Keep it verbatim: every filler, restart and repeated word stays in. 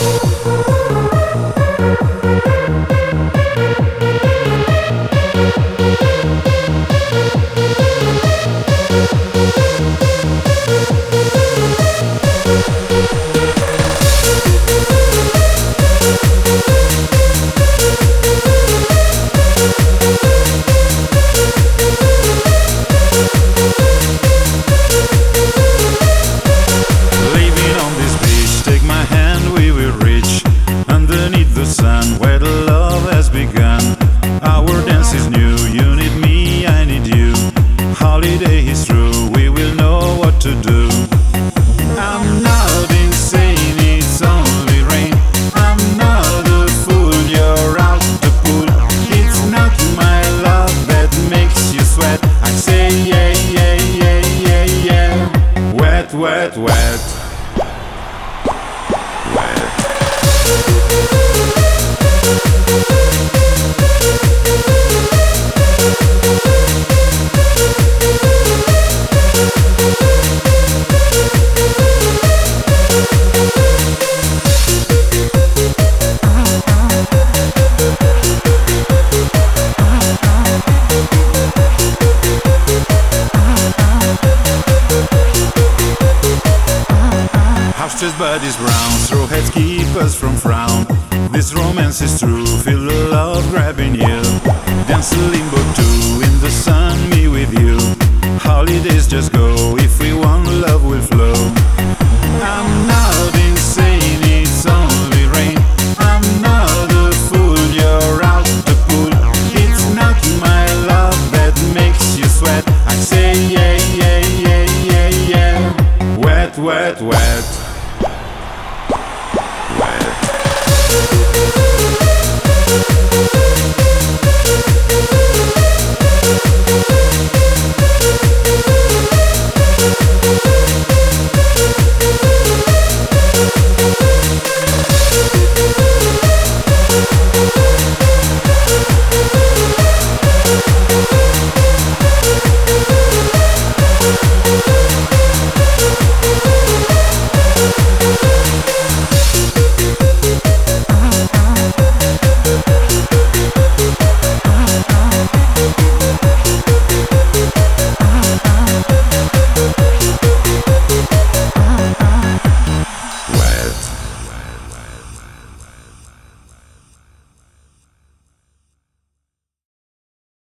Wet, wet, House-chased bodies brown, straw hats keep us from frown. This romance is true, feel the love grabbing you. Dance a limbo too, in the sun, me with you. Holidays just go, if we want love will flow.